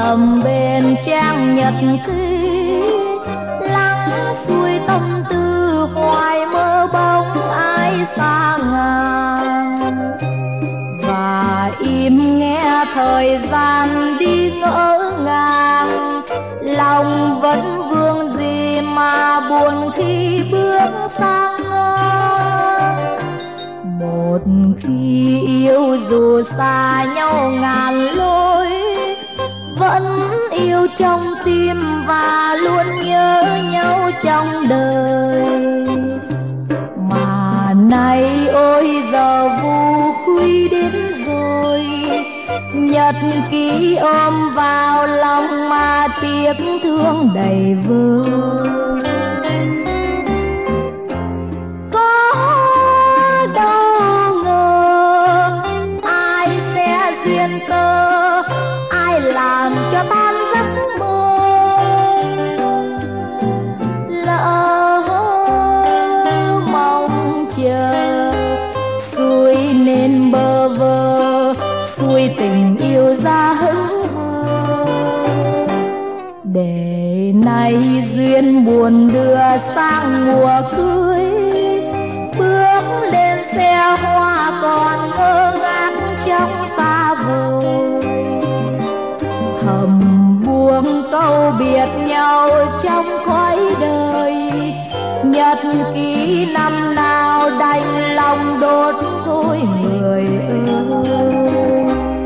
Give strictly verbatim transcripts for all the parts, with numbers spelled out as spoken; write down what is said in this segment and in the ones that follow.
thầm bên trang nhật ký, lắng xuôi tâm tư hoài mơ bóng ai xa ngang. Và im nghe thời gian đi ngỡ ngàng, lòng vẫn vương gì mà buồn khi bước sang ngang. Một khi yêu dù xa nhau ngàn lối, vẫn yêu trong tim và luôn nhớ nhau trong đời. Mà nay ôi giờ vu quy đến rồi, nhật ký ôm vào lòng mà tiếc thương đầy vơi. Có đâu ngờ ai sẽ duyên tơ, ai làm cho tan giấc mơ. Lỡ mong chờ xuôi nên bơ vơ, xuôi tình yêu ra hững hờ. Để nay duyên buồn đưa sang mùa cưới, bước lên xe hoa còn ngơ ngác trong xa vời. Thầm buông câu biệt nhau trong cõi đời, nhật ký năm nào đành lòng đốt thôi người ơi.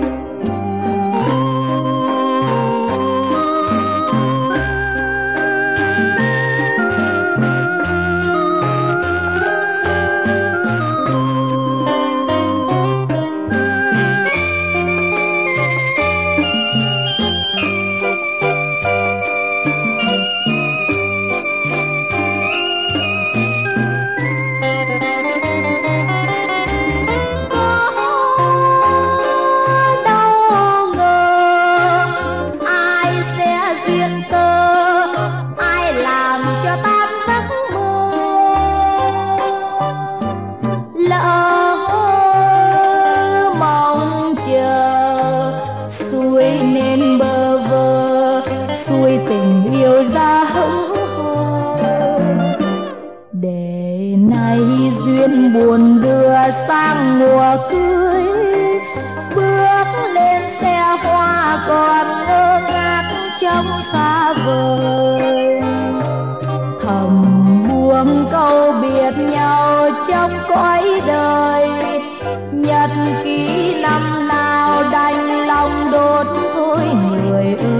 Tình yêu ra hững hờ. Để nay duyên buồn đưa sang mùa cưới, bước lên xe hoa còn ngơ ngác trong xa vời. Thầm buông câu biệt nhau trong cõi đời, nhật ký năm nào đành lòng đốt thôi người ơi.